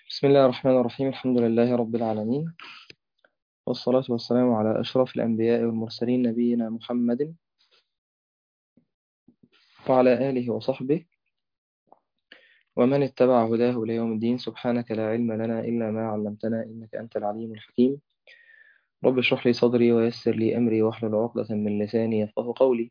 بسم الله الرحمن الرحيم. الحمد لله رب العالمين، والصلاة والسلام على أشرف الأنبياء والمرسلين نبينا محمد وعلى آله وصحبه ومن اتبع هداه إلى يوم الدين. سبحانك لا علم لنا إلا ما علمتنا، إنك أنت العليم الحكيم. رب اشرح لي صدري ويسر لي أمري واحلل عقدة من لساني يفقه قولي.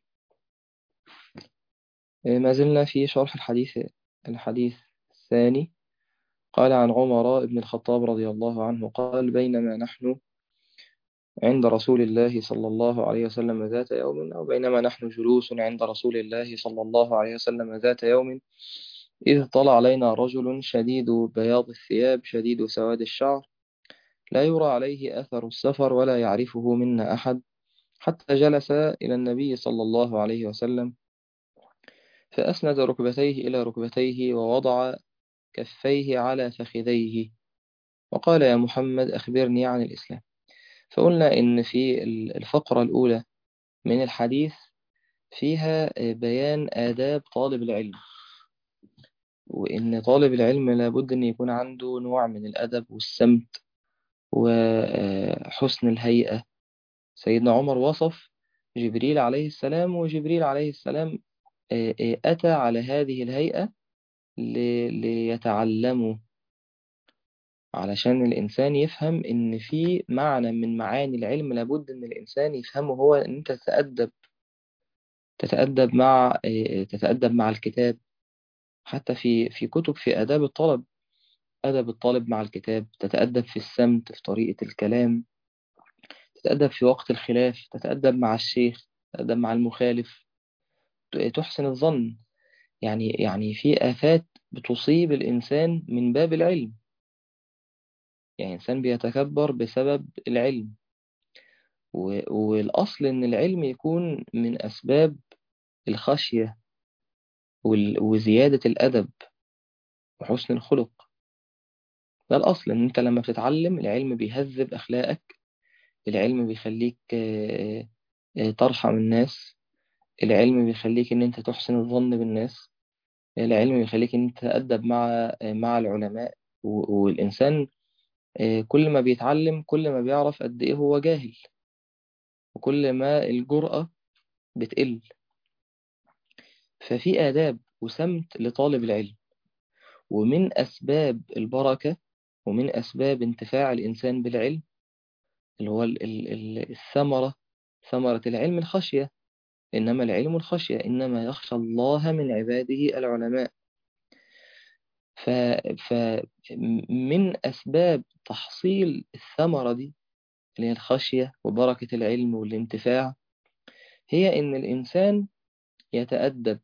ما زلنا في شرح الحديث الثاني. قال عن عمر بن الخطاب رضي الله عنه قال: بينما نحن عند رسول الله صلى الله عليه وسلم ذات يوم، أو بينما نحن جلوس عند رسول الله صلى الله عليه وسلم ذات يوم، إذ طلع علينا رجل شديد بياض الثياب شديد سواد الشعر، لا يرى عليه أثر السفر ولا يعرفه منا أحد، حتى جلس إلى النبي صلى الله عليه وسلم، فأسند ركبتيه إلى ركبتيه ووضع كفيه على فخذيه، وقال: يا محمد أخبرني عن الإسلام. فقلنا إن في الفقرة الأولى من الحديث فيها بيان آداب طالب العلم، وإن طالب العلم لابد أن يكون عنده نوع من الأدب والسمت وحسن الهيئة. سيدنا عمر وصف جبريل عليه السلام، وجبريل عليه السلام أتى على هذه الهيئة ليتعلموا، علشان الإنسان يفهم إن في معنى من معاني العلم لابد إن الإنسان يفهمه، هو إن أنت تتأدب مع الكتاب. حتى في كتب في آداب الطلب، أدب الطالب مع الكتاب، تتأدب في السمت، في طريقة الكلام، تتأدب في وقت الخلاف، تتأدب مع الشيخ، تتأدب مع المخالف، تحسن الظن. يعني في آفات بتصيب الإنسان من باب العلم، يعني إنسان بيتكبر بسبب العلم، والأصل إن العلم يكون من أسباب الخشية وزيادة الأدب وحسن الخلق. ده الأصل، إن أنت لما بتتعلم العلم بيهذب أخلاقك، العلم بيخليك ترحم الناس، العلم بيخليك ان انت تحسن الظن بالناس، العلم بيخليك ان انت تتأدب مع العلماء. والإنسان كل ما بيتعلم كل ما بيعرف قد ايه هو جاهل، وكل ما الجرأة بتقل. ففي آداب وسمت لطالب العلم، ومن أسباب البركة ومن أسباب انتفاع الإنسان بالعلم اللي هو الثمرة، ثمرة العلم الخشية. إنما العلم الخشية، إنما يخشى الله من عباده العلماء. ف... فمن أسباب تحصيل الثمرة دي اللي هي الخشية وبركة العلم والانتفاع، هي إن الإنسان يتأدب.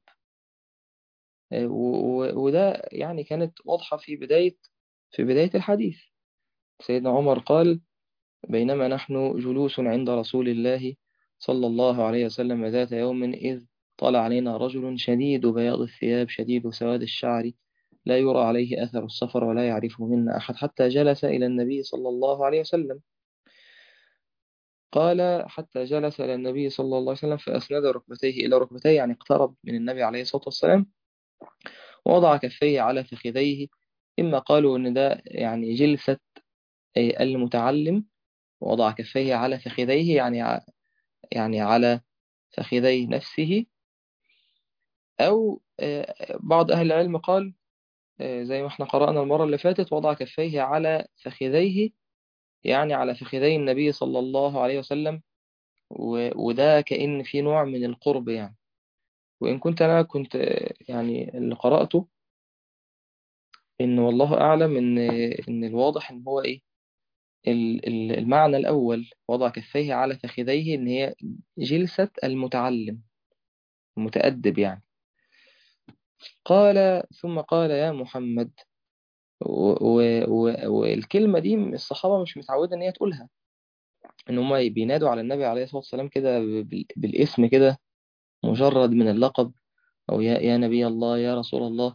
وده يعني كانت واضحة في بداية الحديث. سيدنا عمر قال: بينما نحن جلوس عند رسول الله صلى الله عليه وسلم ذات يوم، إذ طلع علينا رجل شديد بياض الثياب شديد سواد الشعر، لا يرى عليه أثر السفر ولا يعرفه منا أحد، حتى جلس إلى النبي صلى الله عليه وسلم. قال: حتى جلس إلى النبي صلى الله عليه وسلم فأسند ركبتيه إلى ركبتيه، يعني اقترب من النبي عليه الصلاة والسلام، ووضع كفيه على فخذيه. إما قالوا إن ده يعني جلسة المتعلم، وضع كفيه على فخذيه يعني على فخذي نفسه. أو بعض أهل العلم قال زي ما احنا قرأنا المرة اللي فاتت: وضع كفيه على فخذيه يعني على فخذي النبي صلى الله عليه وسلم. وده كأن في نوع من القرب يعني. وإن أنا كنت يعني اللي قرأته إن والله أعلم إن الواضح إن هو إيه، المعنى الأول وضع كفيه على فخذيه، إن هي جلسة المتعلم المتأدب يعني. قال: ثم قال: يا محمد. والكلمة دي الصحابة مش متعودة إن هي تقولها، إن هما بينادوا على النبي عليه الصلاة والسلام كده بالاسم كده، مجرد من اللقب، أو يا نبي الله، يا رسول الله.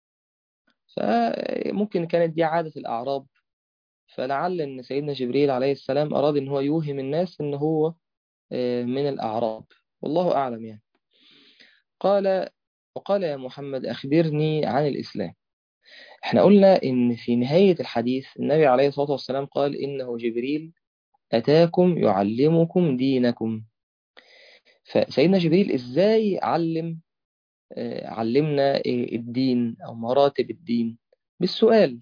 فممكن كانت دي عادة الأعراب، فلعل إن سيدنا جبريل عليه السلام أراد إن هو يوهم الناس إن هو من الأعراب، والله أعلم يعني. قال: وقال: يا محمد أخبرني عن الإسلام. احنا قلنا إن في نهاية الحديث النبي عليه الصلاة والسلام قال إنه جبريل أتاكم يعلمكم دينكم. فسيدنا جبريل إزاي علمنا الدين أو مراتب الدين؟ بالسؤال.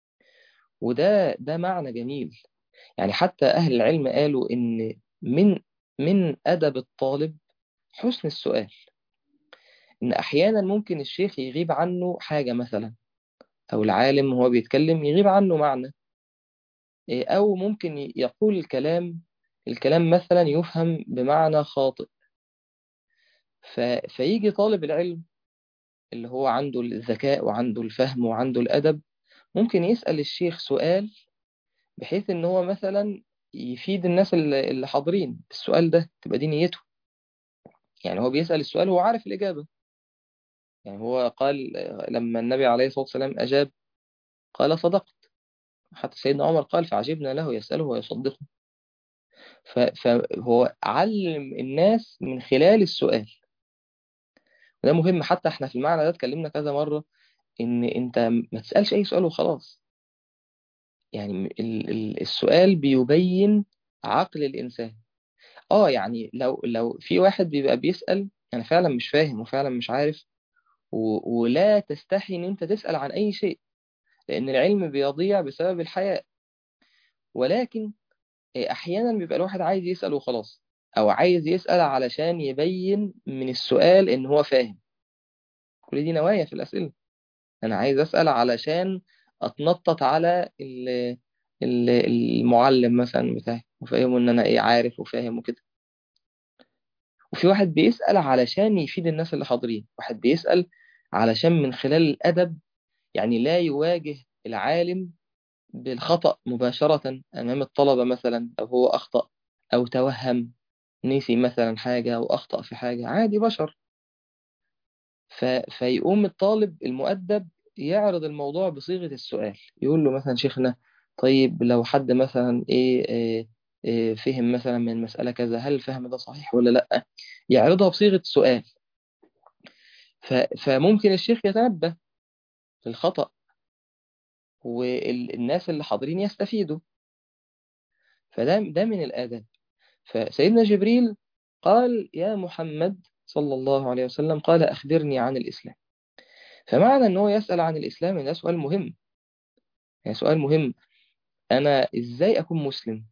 ده معنى جميل. يعني حتى أهل العلم قالوا إن من أدب الطالب حسن السؤال. إن أحيانا ممكن الشيخ يغيب عنه حاجة مثلا، أو العالم وهو بيتكلم يغيب عنه معنى، أو ممكن يقول الكلام مثلا يفهم بمعنى خاطئ. فيجي طالب العلم اللي هو عنده الذكاء وعنده الفهم وعنده الأدب، ممكن يسأل الشيخ سؤال بحيث إن هو مثلا يفيد الناس اللي حاضرين. السؤال ده تبقى دي نيته. يعني هو بيسأل السؤال هو عارف الإجابة. يعني هو قال لما النبي عليه الصلاة والسلام أجاب قال صدقت. حتى سيدنا عمر قال فعجبنا له يسأله ويصدقه. فهو علم الناس من خلال السؤال. وده مهم. حتى احنا في المعنى ده اتكلمنا كذا مرة ان انت ما تسألش اي سؤال وخلاص. يعني السؤال بيبين عقل الانسان. اه يعني لو في واحد بيبقى بيسأل يعني فعلا مش فاهم وفعلا مش عارف، ولا تستحي ان انت تسأل عن اي شيء، لان العلم بيضيع بسبب الحياء. ولكن احيانا بيبقى الواحد عايز يسأل وخلاص، او عايز يسأل علشان يبين من السؤال ان هو فاهم. كل دي نوايا في الأسئلة. انا عايز أسأل علشان اتنطط على المعلم مثلا بتاعي وفاهمه ان انا ايه عارف وفاهم وكده. وفي واحد بيسأل علشان يفيد الناس اللي حاضرين، واحد بيسأل علشان من خلال الأدب يعني لا يواجه العالم بالخطأ مباشرة أمام الطلبة مثلا، أو هو أخطأ أو توهم، نسي مثلا حاجة أو أخطأ في حاجة، عادي بشر. فيقوم الطالب المؤدب يعرض الموضوع بصيغة السؤال، يقول له مثلا شيخنا طيب لو حد مثلا فهم مثلا من المسألة كذا، هل الفهم ده صحيح ولا لأ؟ يعرضها بصيغة سؤال. فممكن الشيخ يتنبه للخطأ والناس اللي حاضرين يستفيدوا. ده من الآداب. فسيدنا جبريل قال يا محمد صلى الله عليه وسلم قال أخبرني عن الإسلام. فمعنى أنه يسأل عن الإسلام ده سؤال مهم. يعني سؤال مهم. أنا إزاي أكون مسلم؟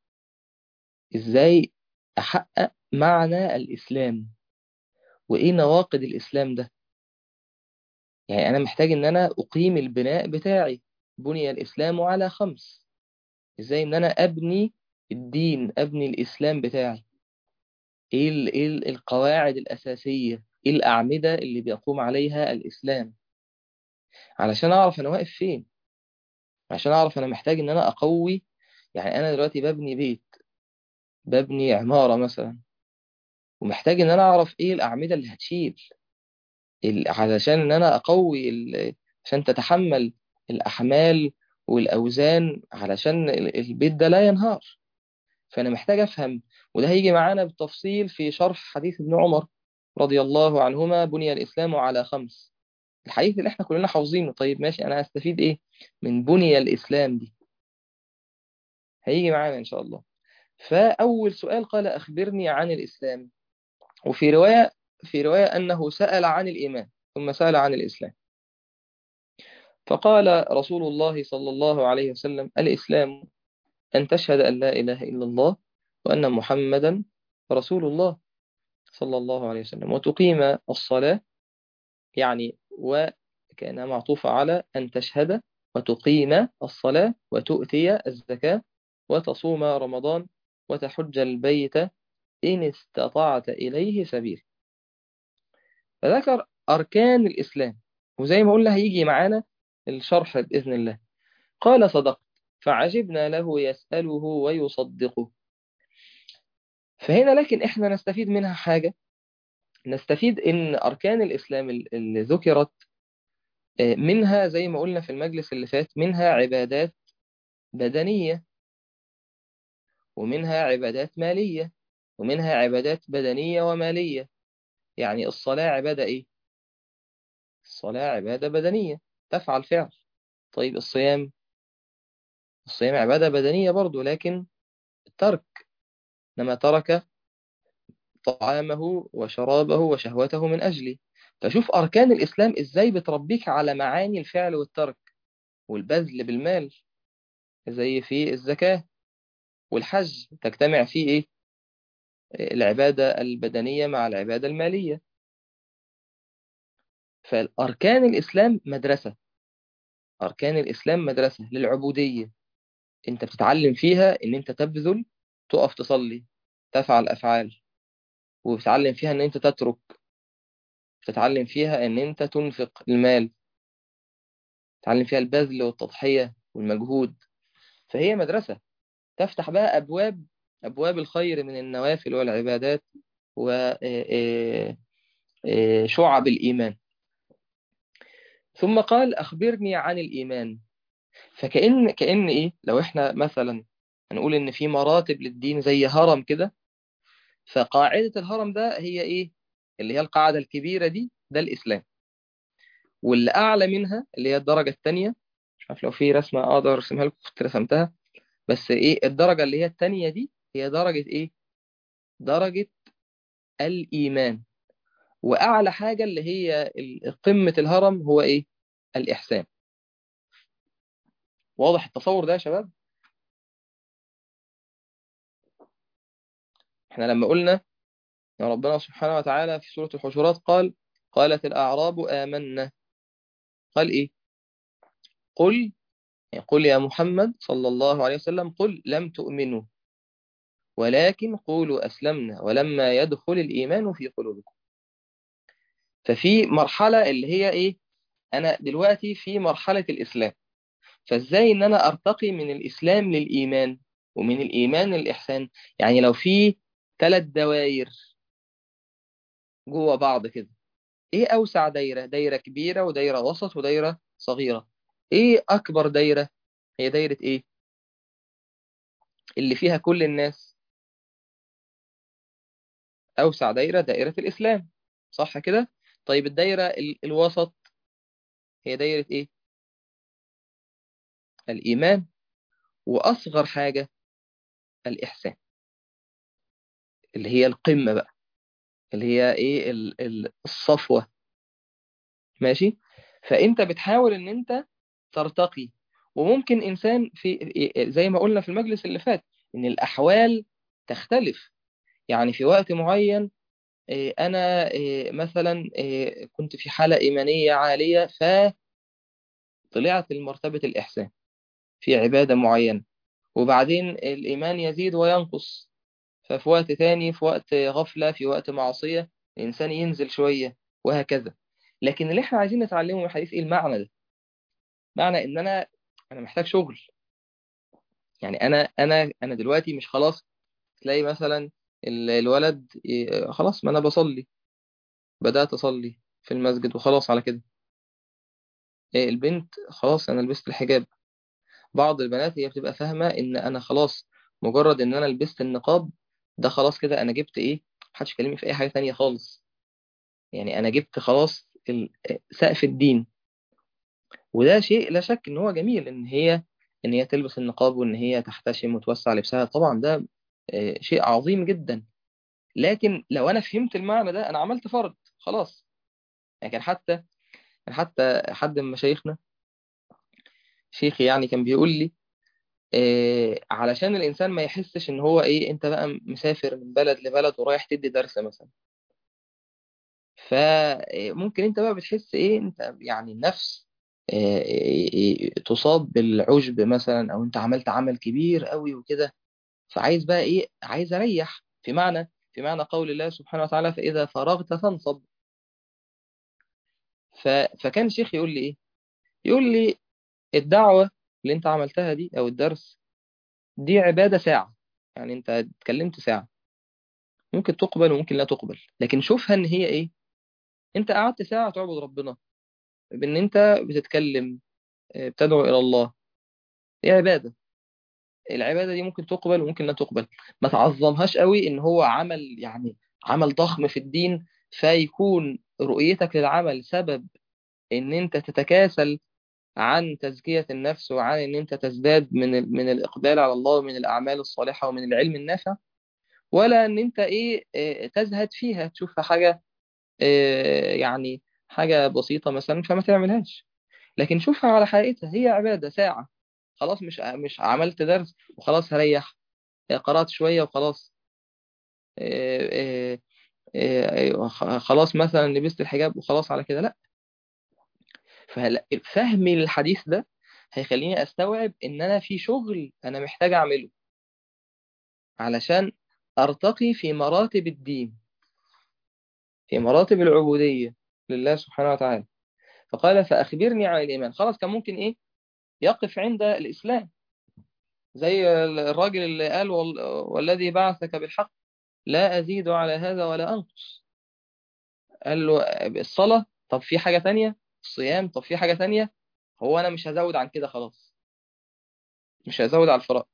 إزاي أحقق معنى الإسلام؟ وإيه نواقض الإسلام ده؟ يعني أنا محتاج إن أنا أقيم البناء بتاعي. بني الإسلام على 5. إزاي إن أنا أبني الدين، أبني الإسلام بتاعي؟ إيه القواعد الأساسية؟ إيه الأعمدة اللي بيقوم عليها الإسلام؟ علشان أعرف أنا واقف فين، عشان أعرف أنا محتاج إن أنا أقوي. يعني أنا دلوقتي ببني بيت، ببني عمارة مثلا، ومحتاج إن أنا أعرف إيه الأعمدة اللي هتشيل علشان إن أنا أقوي عشان تتحمل الأحمال والأوزان، علشان البيت ده لا ينهار. فأنا محتاج أفهم. وده هيجي معانا بالتفصيل في شرح حديث ابن عمر رضي الله عنهما بني الإسلام على 5. الحديث اللي احنا كلنا حافظينه. طيب ماشي، أنا هستفيد إيه من بني الإسلام دي؟ هيجي معانا إن شاء الله. فأول سؤال قال أخبرني عن الإسلام. وفي رواية أنه سأل عن الإيمان ثم سأل عن الإسلام. فقال رسول الله صلى الله عليه وسلم الإسلام أن تشهد أن لا إله إلا الله وأن محمدا رسول الله صلى الله عليه وسلم، وتقيم الصلاة. يعني وكأنها معطوفة على أن تشهد وتقيم الصلاة وتؤتي الزكاة وتصوم رمضان وتحج البيت إن استطعت إليه سبيل. فذكر أركان الإسلام. وزي ما قلنا هيجي معانا الشرح بإذن الله. قال صدقت فعجبنا له يسأله ويصدقه. فهنا لكن إحنا نستفيد منها حاجة. نستفيد إن أركان الإسلام اللي ذكرت منها زي ما قلنا في المجلس اللي فات، منها عبادات بدنية، ومنها عبادات مالية، ومنها عبادات بدنية ومالية. يعني الصلاة عبادة إيه؟ الصلاة عبادة بدنية. تفعل فعل. طيب الصيام عبادة بدنية برضو، لكن ترك، إنما ترك طعامه وشرابه وشهوته من أجلي. فشوف أركان الإسلام إزاي بتربيك على معاني الفعل والترك والبذل بالمال، زي في الزكاة والحج تجتمع فيه إيه؟ العبادة البدنية مع العبادة المالية. فأركان الإسلام مدرسة، أركان الإسلام مدرسة للعبودية. أنت بتتعلم فيها إن أنت تبذل، تقف تصلي، تفعل أفعال، وبتتعلم فيها إن أنت تترك، بتتعلم فيها إن أنت تنفق المال، بتتعلم فيها البذل والتضحية والمجهود. فهي مدرسة تفتح بقى أبواب الخير من النوافل والعبادات وشعب الإيمان. ثم قال أخبرني عن الإيمان. فكأن إيه، لو إحنا مثلا هنقول إن في مراتب للدين زي هرم كده، فقاعدة الهرم ده هي إيه؟ اللي هي القاعدة الكبيرة دي، ده الإسلام. واللي أعلى منها اللي هي الدرجة التانية، مش عارف لو في رسمة أقدر أرسمها لكم كنت رسمتها، بس إيه الدرجة اللي هي التانية دي؟ هي درجة إيه؟ درجة الإيمان. وأعلى حاجة اللي هي قمة الهرم هو إيه؟ الإحسان. واضح التصور ده يا شباب؟ إحنا لما قلنا يا ربنا سبحانه وتعالى في سورة الحجرات قالت الأعراب آمنا، قال إيه؟ قل، يعني قل يا محمد صلى الله عليه وسلم، قل لم تؤمنوا ولكن قولوا أسلمنا ولما يدخل الإيمان في قلوبكم. ففي مرحلة اللي هي إيه؟ أنا دلوقتي في مرحلة الإسلام، فإزاي إن أنا أرتقي من الإسلام للإيمان ومن الإيمان للإحسان؟ يعني لو في 3 دوائر جوه بعض كده، إيه أوسع دايرة؟ دايرة كبيرة ودايرة وسط ودايرة صغيرة. إيه أكبر دايرة؟ هي دايرة إيه؟ اللي فيها كل الناس. أوسع دايرة دائرة الإسلام، صح كده؟ طيب الدايرة الوسط هي دايرة إيه؟ الإيمان. وأصغر حاجة الإحسان، اللي هي القمة بقى، اللي هي إيه الصفوة. ماشي. فأنت بتحاول إن أنت ترتقي. وممكن إنسان زي ما قلنا في المجلس اللي فات إن الأحوال تختلف. يعني في وقت معين أنا مثلا كنت في حالة إيمانية عالية فطلعت لمرتبة الإحسان في عبادة معينة، وبعدين الإيمان يزيد وينقص، ففي وقت تاني، في وقت غفلة، في وقت معصية، الإنسان ينزل شوية، وهكذا. لكن اللي احنا عايزين نتعلمه من الحديث ايه المعنى ده؟ معنى ان انا محتاج شغل. يعني انا دلوقتي مش خلاص تلاقي مثلا الولد خلاص، ما انا بصلي، بدأت اصلي في المسجد وخلاص على كده. البنت خلاص انا لبست الحجاب. بعض البنات هي بتبقى فاهمة ان انا خلاص مجرد ان انا لبست النقاب ده خلاص كده انا جبت ايه، محدش يكلمني في اي حاجة تانية خالص. يعني انا جبت خلاص سقف الدين. وده شيء لا شك ان هو جميل، ان هي تلبس النقاب وان هي تحتشم وتوسع لبسها، طبعا ده شيء عظيم جدا. لكن لو انا فهمت المعنى ده انا عملت فرض خلاص. يعني كان حتى حد من مشايخنا، شيخي يعني، كان بيقول لي علشان الانسان ما يحسش ان هو ايه، انت بقى مسافر من بلد لبلد ورايح تدي درس مثلا، فممكن انت بقى بتحس ايه، انت يعني النفس تصاب بالعجب مثلا، او انت عملت عمل كبير قوي وكده، فعايز بقى ايه، عايز اريح، في معنى قول الله سبحانه وتعالى فاذا فرغت فانصب. فكان الشيخ يقول لي ايه، يقول لي الدعوة اللي انت عملتها دي او الدرس دي عبادة ساعة. يعني انت اتكلمت ساعة، ممكن تقبل وممكن لا تقبل، لكن شوفها ان هي ايه، انت قعدت ساعة تعبد ربنا بان انت بتتكلم، بتدعو الى الله، هي عبادة. العبادة دي ممكن تقبل وممكن لا تقبل. ما تعظمهاش قوي ان هو عمل، يعني عمل ضخم في الدين، فيكون رؤيتك للعمل سبب ان انت تتكاسل عن تزكية النفس وعن ان انت تزداد من الاقبال على الله ومن الاعمال الصالحة ومن العلم النافع، ولا ان انت ايه تزهد فيها تشوفها حاجة يعني حاجة بسيطة مثلا فما تعملهاش. لكن شوفها على حقيقتها، هي عبادة ساعة خلاص، مش عملت درس وخلاص هريح، قرأت شوية وخلاص، آه، خلاص مثلا لبست الحجاب وخلاص على كده، لا. ففهمي للحديث ده هيخليني استوعب ان انا في شغل انا محتاج اعمله علشان ارتقي في مراتب الدين، في مراتب العبودية لله سبحانه وتعالى. فقال فأخبرني عن الإيمان. خلاص كان ممكن إيه يقف عند الإسلام، زي الراجل اللي قال والذي بعثك بالحق لا أزيد على هذا ولا أنقص. قال له الصلاة، طب في حاجة تانية؟ الصيام، طب في حاجة تانية؟ هو أنا مش هزود عن كده خلاص، مش هزود على الفراغ.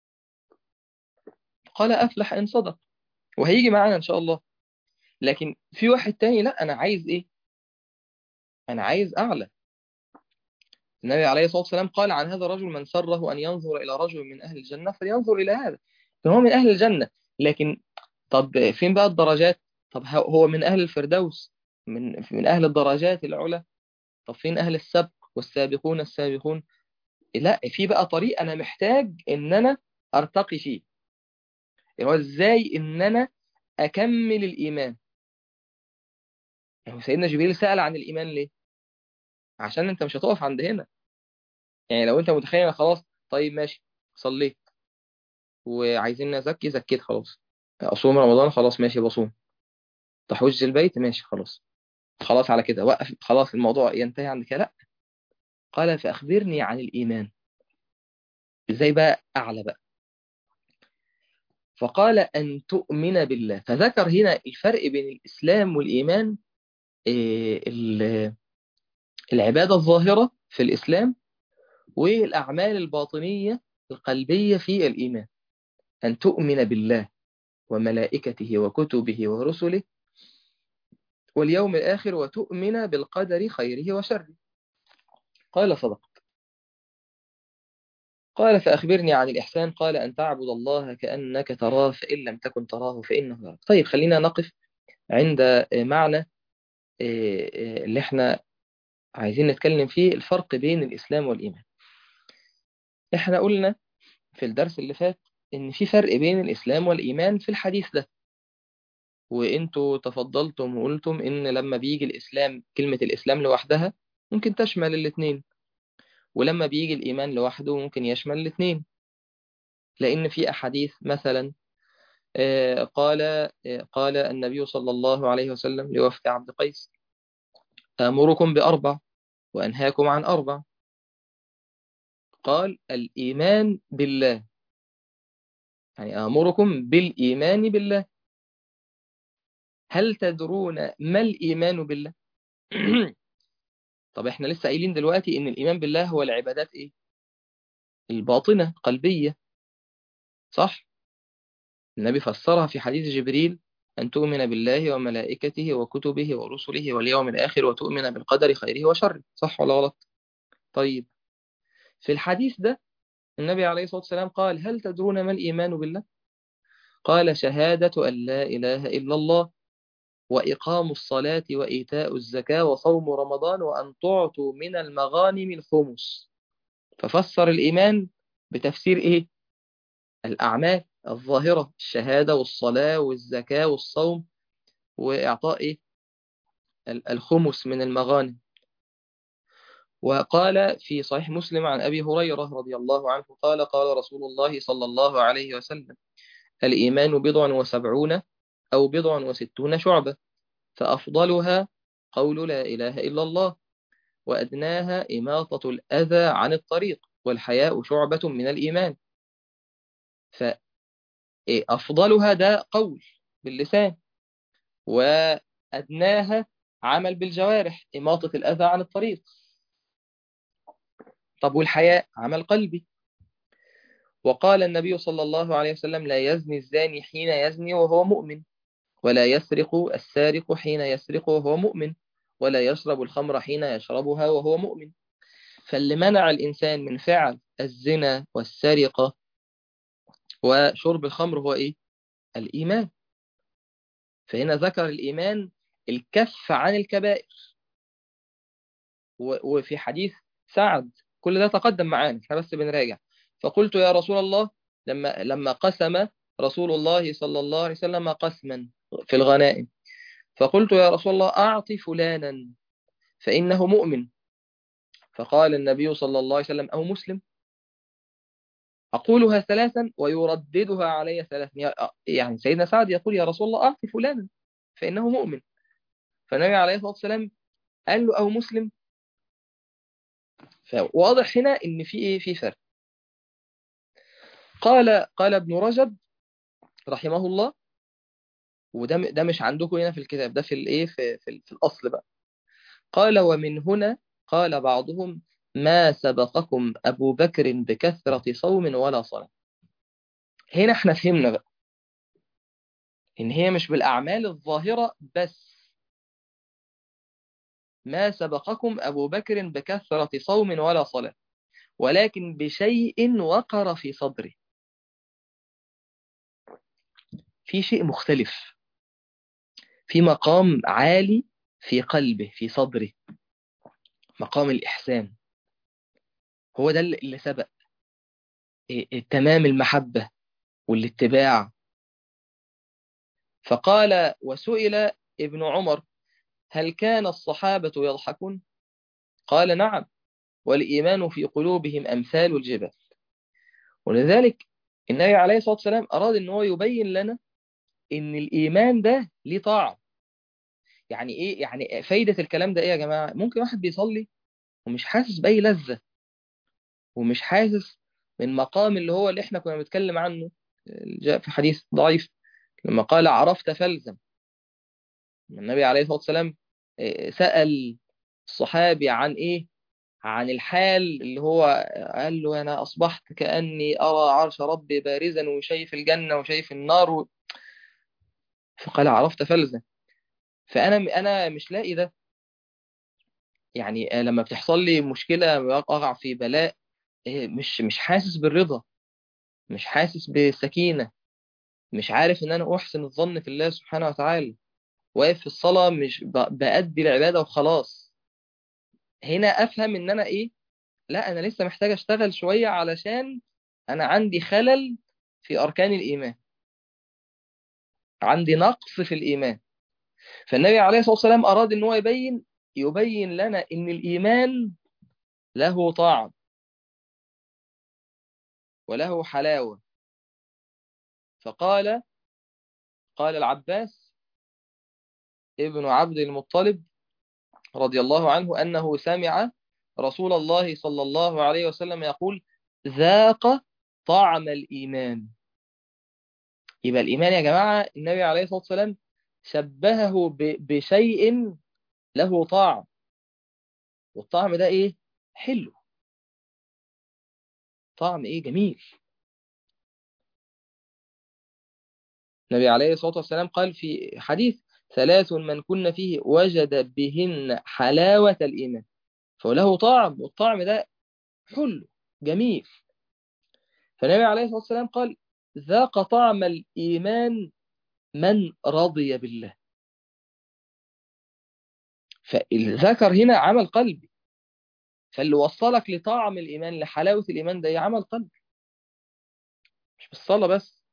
قال أفلح إن صدق، وهيجي معانا إن شاء الله. لكن في واحد تاني لا، أنا عايز إيه؟ أنا عايز أعلى. النبي عليه الصلاة والسلام قال عن هذا الرجل من سره أن ينظر إلى رجل من أهل الجنة فلينظر إلى هذا، فهو من أهل الجنة. لكن طب فين بقى الدرجات؟ طب هو من أهل الفردوس، من أهل الدرجات العلى. طب فين أهل السبق والسابقون السابقون؟ لا، في بقى طريق أنا محتاج إن أنا أرتقي فيه. هو إزاي إن أنا أكمل الإيمان؟ يعني سيدنا جبريل سأل عن الإيمان ليه؟ عشان أنت مش هتقف عند هنا. يعني لو أنت متخيل خلاص، طيب ماشي، صليت وعايزين نزكي، زكيت خلاص. أصوم رمضان، خلاص ماشي بصوم. تحج البيت، ماشي خلاص. خلاص على كده وقف، خلاص الموضوع ينتهي عند كده؟ لا. قال فأخبرني عن الإيمان. إزاي بقى أعلى بقى؟ فقال أن تؤمن بالله. فذكر هنا الفرق بين الإسلام والإيمان. العبادة الظاهرة في الإسلام والأعمال الباطنية القلبية في الإيمان. أن تؤمن بالله وملائكته وكتبه ورسله واليوم الآخر وتؤمن بالقدر خيره وشره. قال صدقت. قال فأخبرني عن الإحسان. قال أن تعبد الله كأنك تراه فإن لم تكن تراه فإنه يراك. طيب خلينا نقف عند معنى اللي احنا عايزين نتكلم فيه، الفرق بين الإسلام والإيمان. احنا قلنا في الدرس اللي فات إن في فرق بين الإسلام والإيمان في الحديث ده، وإنتوا تفضلتم وقلتم إن لما بيجي الإسلام، كلمة الإسلام لوحدها ممكن تشمل الاتنين، ولما بيجي الإيمان لوحده ممكن يشمل الاتنين. لأن في أحاديث مثلا قال النبي صلى الله عليه وسلم لوفد عبد قيس: آمركم بأربع وأنهاكم عن أربع. قال الإيمان بالله، يعني آمركم بالإيمان بالله. هل تدرون ما الإيمان بالله؟ طب احنا لسه قايلين دلوقتي إن الإيمان بالله هو العبادات إيه؟ الباطنة قلبية، صح؟ النبي فسرها في حديث جبريل: أن تؤمن بالله وملائكته وكتبه ورسله واليوم الآخر وتؤمن بالقدر خيره وشره، صح ولا غلط؟ طيب في الحديث ده النبي عليه الصلاة والسلام قال: هل تدرون ما الإيمان بالله؟ قال: شهادة أن لا إله إلا الله وإقام الصلاة وإيتاء الزكاة وصوم رمضان وأن تعطوا من المغانم الخمس. ففسر الإيمان بتفسير إيه؟ الأعمال الظاهرة، الشهادة والصلاة والزكاة والصوم وإعطاء إيه؟ الخمس من المغانم. وقال في صحيح مسلم عن أبي هريرة رضي الله عنه قال: قال رسول الله صلى الله عليه وسلم: الإيمان بضع وسبعون أو بضع وستون شعبة، فأفضلها قول لا إله إلا الله، وأدناها إماطة الأذى عن الطريق، والحياء شعبة من الإيمان. فأفضلها ده قول باللسان، وأدناها عمل بالجوارح، إماطة الأذى عن الطريق. طب والحياء عمل قلبي. وقال النبي صلى الله عليه وسلم: لا يزني الزاني حين يزني وهو مؤمن، ولا يسرق السارق حين يسرق وهو مؤمن، ولا يشرب الخمر حين يشربها وهو مؤمن. فاللي منع الإنسان من فعل الزنا والسرقة وشرب الخمر هو إيه؟ الإيمان. فهنا ذكر الإيمان الكف عن الكبائر. وفي حديث سعد كل ده تقدم معانا، احنا بس بنراجع. فقلت يا رسول الله، لما قسم رسول الله صلى الله عليه وسلم قسما في الغنائم، فقلت يا رسول الله أعط فلانا فإنه مؤمن. فقال النبي صلى الله عليه وسلم أو مسلم. أقولها ثلاثا ويرددها علي ثلاثا، يعني سيدنا سعد يقول يا رسول الله أعط فلانا فإنه مؤمن، فالنبي عليه الصلاة والسلام قال له أو مسلم. فواضح هنا إن في إيه، في فرق. قال ابن رجب رحمه الله، وده مش عندكم هنا في الكتاب، ده في الايه، في الاصل بقى. قال ومن هنا قال بعضهم ما سبقكم ابو بكر بكثرة صوم ولا صلاة. هنا احنا فهمنا بقى ان هي مش بالاعمال الظاهرة بس. ما سبقكم ابو بكر بكثرة صوم ولا صلاة، ولكن بشيء وقر في صدره، في شيء مختلف، في مقام عالي في قلبه في صدره، مقام الإحسان. هو ده اللي سبق تمام المحبة والاتباع. فقال وسئل ابن عمر هل كان الصحابة يضحكون؟ قال نعم، والإيمان في قلوبهم أمثال الجبال. ولذلك النبي عليه الصلاة والسلام أراد أن هو يبين لنا أن الإيمان ده ليه طاعة. يعني إيه؟ يعني فايدة الكلام ده إيه يا جماعة؟ ممكن واحد بيصلي ومش حاسس بأي لذة، ومش حاسس من مقام اللي هو اللي احنا كنا بنتكلم عنه، جاء في حديث ضعيف لما قال عرفت فالزم. النبي عليه الصلاة والسلام سأل الصحابي عن إيه؟ عن الحال اللي هو قال له أنا أصبحت كأني أرى عرش ربي بارزا وشايف الجنة وشايف النار فقال عرفت فلزا. فأنا مش لاقي ده. يعني لما بتحصل لي مشكلة أقع في بلاء، مش حاسس بالرضا، مش حاسس بالسكينة، مش عارف إن أنا أحسن الظن في الله سبحانه وتعالى، واقف في الصلاة مش بأدي العبادة وخلاص. هنا أفهم إن أنا إيه، لا أنا لسه محتاج أشتغل شوية علشان أنا عندي خلل في أركان الإيمان، عندي نقص في الإيمان. فالنبي عليه الصلاة والسلام أراد أن هو يبين لنا أن الإيمان له طعم وله حلاوة. قال العباس ابن عبد المطلب رضي الله عنه أنه سمع رسول الله صلى الله عليه وسلم يقول ذاق طعم الإيمان. يبقى الإيمان يا جماعة النبي عليه الصلاة والسلام شبهه بشيء له طعم، والطعم ده إيه؟ حلو، طعم إيه؟ جميل. النبي عليه الصلاة والسلام قال في حديث ثلاث من كن فيه وجد بهن حلاوة الإيمان، فله طعم، والطعم ده حلو جميل. فالنبي عليه الصلاة والسلام قال ذاق طعم الإيمان من رضي بالله. فالذكر هنا عمل قلبي، فاللي وصلك لطعم الإيمان لحلاوة الإيمان ده عمل قلبي، مش بالصلاة بس.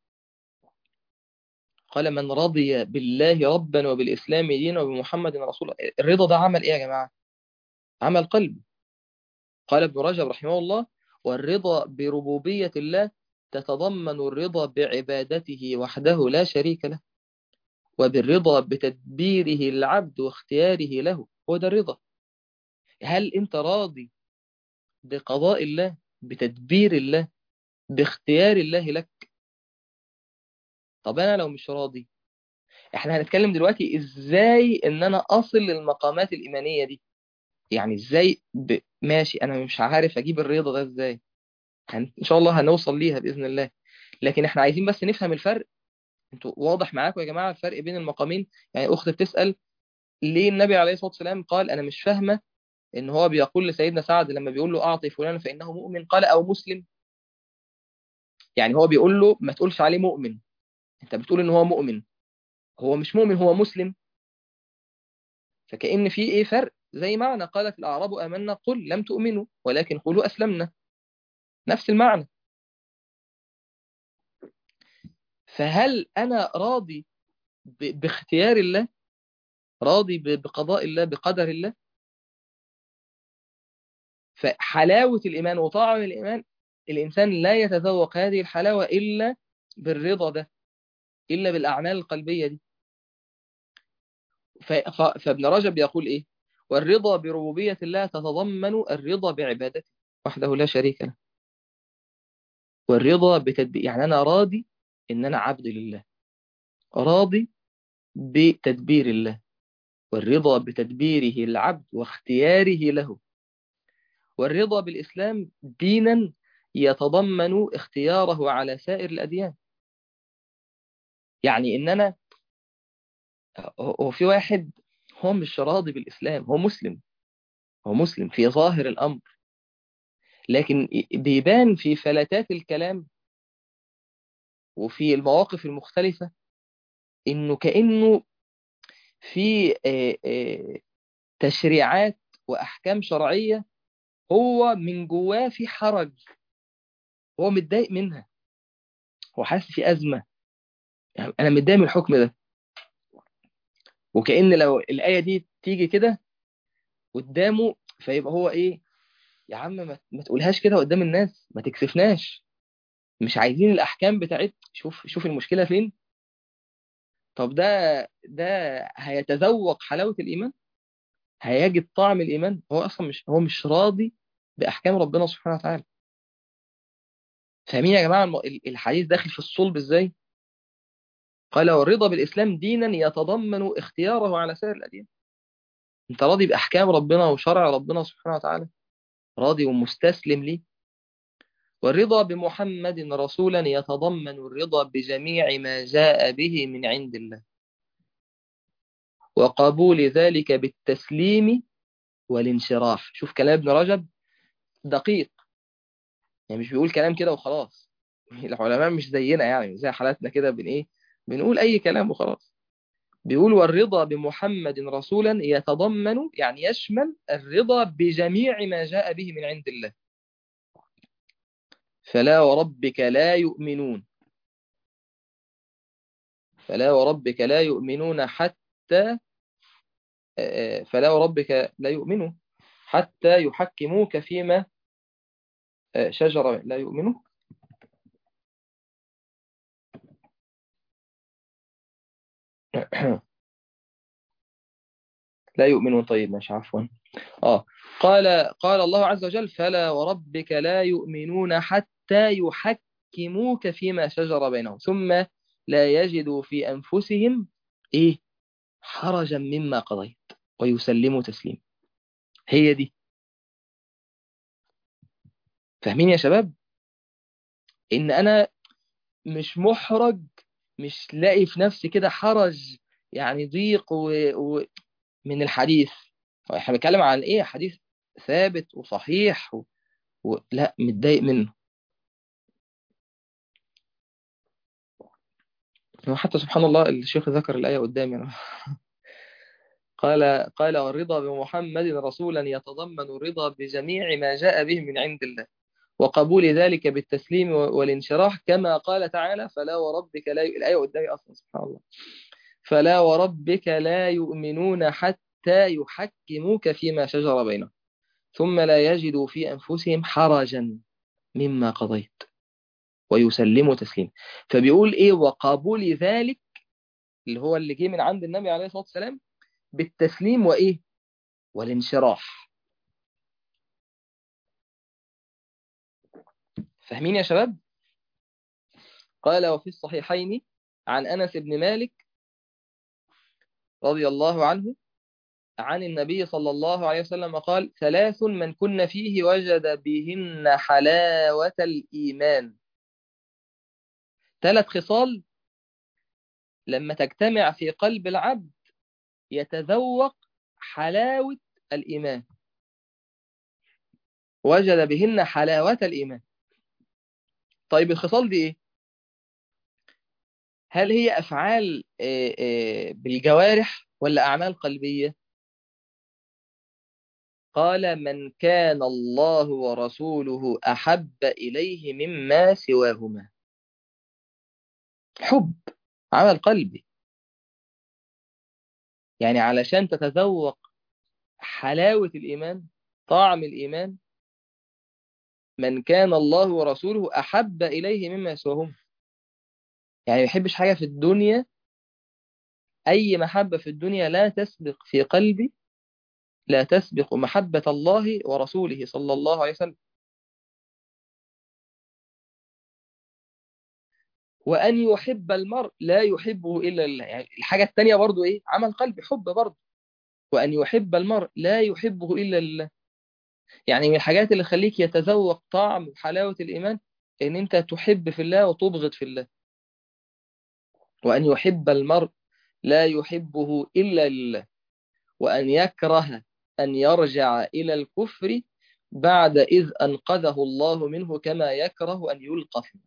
قال من رضي بالله ربا وبالإسلام دينا وبمحمد رسولا. الرضا ده عمل إيه يا جماعة؟ عمل قلبي. قال ابن رجب رحمه الله والرضا بربوبية الله تتضمن الرضا بعبادته وحده لا شريك له، وبالرضا بتدبيره العبد واختياره له. هو ده الرضا. هل انت راضي بقضاء الله، بتدبير الله، باختيار الله لك؟ طب انا لو مش راضي، احنا هنتكلم دلوقتي ازاي ان انا اصل للمقامات الايمانية دي. يعني ازاي ماشي انا مش عارف اجيب الرضا ده ازاي، ان شاء الله هنوصل ليها باذن الله. لكن احنا عايزين بس نفهم الفرق. انتوا واضح معاكم يا جماعه الفرق بين المقامين؟ يعني اخت بتسال ليه النبي عليه الصلاه والسلام قال انا مش فاهمه إن هو بيقول لسيدنا سعد لما بيقول له أعطي فلان فإنه مؤمن، قال أو مسلم. يعني هو بيقول له ما تقولش عليه مؤمن، أنت بتقول إن هو مؤمن، هو مش مؤمن، هو مسلم. فكأن في إيه فرق، زي معنى قالت الأعراب آمنا قل لم تؤمنوا ولكن قولوا أسلمنا، نفس المعنى. فهل أنا راضي باختيار الله، راضي بقضاء الله بقدر الله؟ فحلاوة الإيمان وطعم الإيمان، الإنسان لا يتذوق هذه الحلاوة إلا بالرضا ده، إلا بالأعمال القلبية دي. فابن رجب يقول إيه؟ والرضا بربوبية الله تتضمن الرضا بعبادته وحده لا شريك له، والرضا بتدبير، يعني أنا راضي إن أنا عبد لله، راضي بتدبير الله، والرضا بتدبيره العبد واختياره له، والرضا بالإسلام دينا يتضمن اختياره على سائر الأديان. يعني إن أنا، هو في واحد هو مش راضي بالإسلام، هو مسلم، هو مسلم في ظاهر الأمر، لكن بيبان في فلتات الكلام وفي المواقف المختلفة إنه كأنه في تشريعات وأحكام شرعية هو من جواه في حرج، هو متضايق منها، هو حاسس في أزمة، يعني أنا متضايق من الحكم ده. وكأن لو الآية دي تيجي كده قدامه فيبقى هو إيه، يا عم ما تقولهاش كده قدام الناس، ما تكسفناش، مش عايزين الأحكام بتاعت، شوف المشكلة فين. طب ده هيتذوق حلاوة الإيمان، هيجد طعم الإيمان، هو أصلا مش راضي بأحكام ربنا سبحانه وتعالى. فاهمين يا جماعة الحديث داخل في الصلب إزاي؟ قال والرضا بالإسلام دينا يتضمن اختياره على سائر الأديان. أنت راضي بأحكام ربنا وشرع ربنا سبحانه وتعالى، راضي ومستسلم ليه. والرضا بمحمد رسولا يتضمن الرضا بجميع ما جاء به من عند الله، وقبول ذلك بالتسليم والانشراح. شوف كلام ابن رجب دقيق، يعني مش بيقول كلام كده وخلاص. العلماء مش زينا، يعني زي حالاتنا كده بنقول أي كلام وخلاص. بيقول والرضا بمحمد رسولا يتضمن، يعني يشمل الرضا بجميع ما جاء به من عند الله. فلا وربك لا يؤمنون، فلا وربك لا يؤمنون حتى فلا وربك لا يؤمنوا حتى يحكموك فيما شجر، لا يؤمنوا لا يؤمنون. طيب ماشي، عفوا. اه قال الله عز وجل فلا وربك لا يؤمنون حتى يحكموك فيما شجر بينهم ثم لا يجدوا في أنفسهم إيه حرجا مما قضيت ويسلموا تسليم. هي دي، فاهمين يا شباب؟ إن أنا مش محرج، مش لاقي في نفسي كده حرج، يعني ضيق من الحديث. احنا بنتكلم عن ايه؟ حديث ثابت وصحيح لا متضايق منه. هو حتى سبحان الله الشيخ ذكر الآية قدامي أنا. قال والرضا بمحمد رسولا يتضمن الرضا بجميع ما جاء به من عند الله، وقبول ذلك بالتسليم والانشراح، كما قال تعالى فلا وربك لا الآية قدامي أصلا سبحان الله. فلا وربك لا يؤمنون حتى يحكموك فيما شجر بينهم ثم لا يجدوا في أنفسهم حرجا مما قضيت ويسلموا تسليما. فبيقول إيه وقبول ذلك اللي هو اللي جه من عند النبي عليه الصلاة والسلام بالتسليم وإيه والانشراح. فاهمين يا شباب؟ قال وفي الصحيحين عن أنس بن مالك رضي الله عنه عن النبي صلى الله عليه وسلم قال ثلاث من كن فيه وجد بهن حلاوة الإيمان. ثلاث خصال لما تجتمع في قلب العبد يتذوق حلاوة الإيمان. وجد بهن حلاوة الإيمان. طيب الخصال دي إيه؟ هل هي أفعال بالجوارح ولا أعمال قلبية؟ قال من كان الله ورسوله أحب إليه مما سواهما. حب، عمل قلبي. يعني علشان تتذوق حلاوة الإيمان، طعم الإيمان، من كان الله ورسوله أحب إليه مما سواهما. يعني ما يحبش حاجة في الدنيا، أي محبة في الدنيا لا تسبق في قلبي، لا تسبق محبة الله ورسوله صلى الله عليه وسلم. وأن يحب المرء لا يحبه إلا الله. يعني الحاجة التانية برضو إيه؟ عمل قلبي، حب برضو. وأن يحب المرء لا يحبه إلا الله. يعني من الحاجات اللي خليك يتذوق طعم وحلاوة الإيمان إن أنت تحب في الله وتبغض في الله. وأن يحب المرء لا يحبه إلا لله. وأن يكره أن يرجع إلى الكفر بعد إذ أنقذه الله منه كما يكره أن يلقى فيه.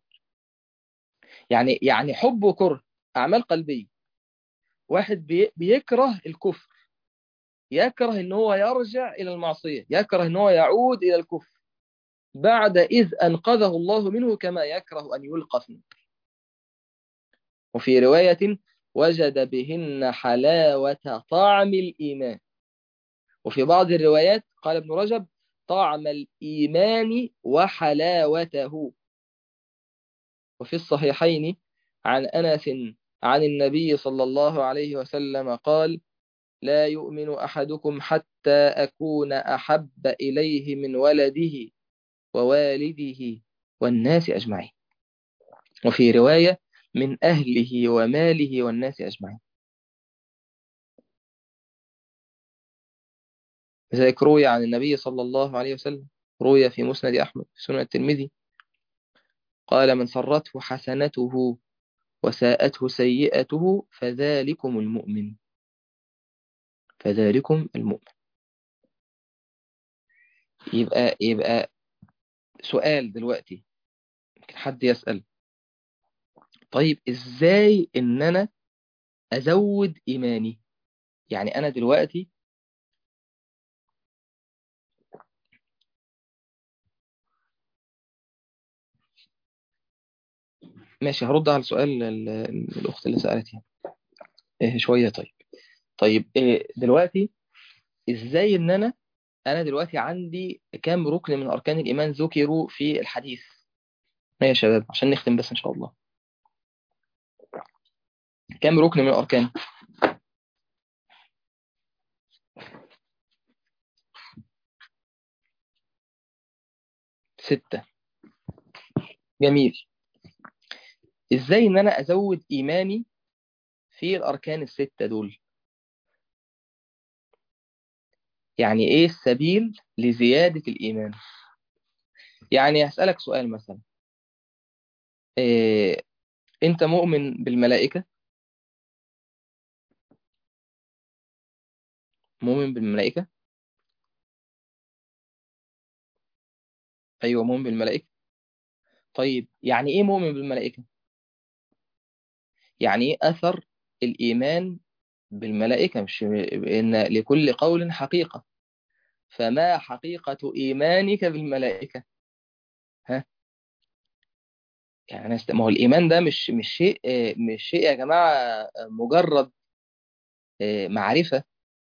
يعني حب وكره، أعمال قلبية. واحد بيكره الكفر، يكره ان هو يرجع الى المعصية، يكره ان هو يعود الى الكفر بعد اذ انقذه الله منه كما يكره ان يلقى فيه. وفي رواية وجد بهن حلاوة طعم الإيمان. وفي بعض الروايات قال ابن رجب طعم الإيمان وحلاوته. وفي الصحيحين عن أنس عن النبي صلى الله عليه وسلم قال لا يؤمن أحدكم حتى أكون أحب إليه من ولده ووالده والناس أجمعين. وفي رواية من أهله وماله والناس أجمعين. ذلك روي عن النبي صلى الله عليه وسلم، روي في مسند أحمد في سنن الترمذي، قال من سرته حسنته وساءته سيئته فذلكم المؤمن. فذلكم المؤمن. يبقى سؤال دلوقتي ممكن حد يسأل، طيب إزاي إن أنا أزود إيماني؟ يعني أنا دلوقتي ماشي، هرد على سؤال الأخت اللي سألت يعني إيه شوية. طيب إيه دلوقتي، إزاي إن أنا دلوقتي عندي كام ركن من أركان الإيمان ذكروا في الحديث؟ إيه يا شباب عشان نختم بس إن شاء الله، كام ركن من الأركان؟ 6. جميل. إزاي إن أنا أزود إيماني في الأركان ال6 دول؟ يعني إيه السبيل لزيادة الإيمان؟ يعني هسألك سؤال مثلا، إيه، أنت مؤمن بالملائكة؟ مؤمن بالملائكة؟ أيوه مؤمن بالملائكة. طيب يعني إيه مؤمن بالملائكة؟ يعني إيه أثر الإيمان بالملائكة؟ مش إن لكل قول حقيقة، فما حقيقة إيمانك بالملائكة؟ ها؟ يعني ما هو الإيمان ده مش شيء، مش شيء يا جماعة مجرد معرفة.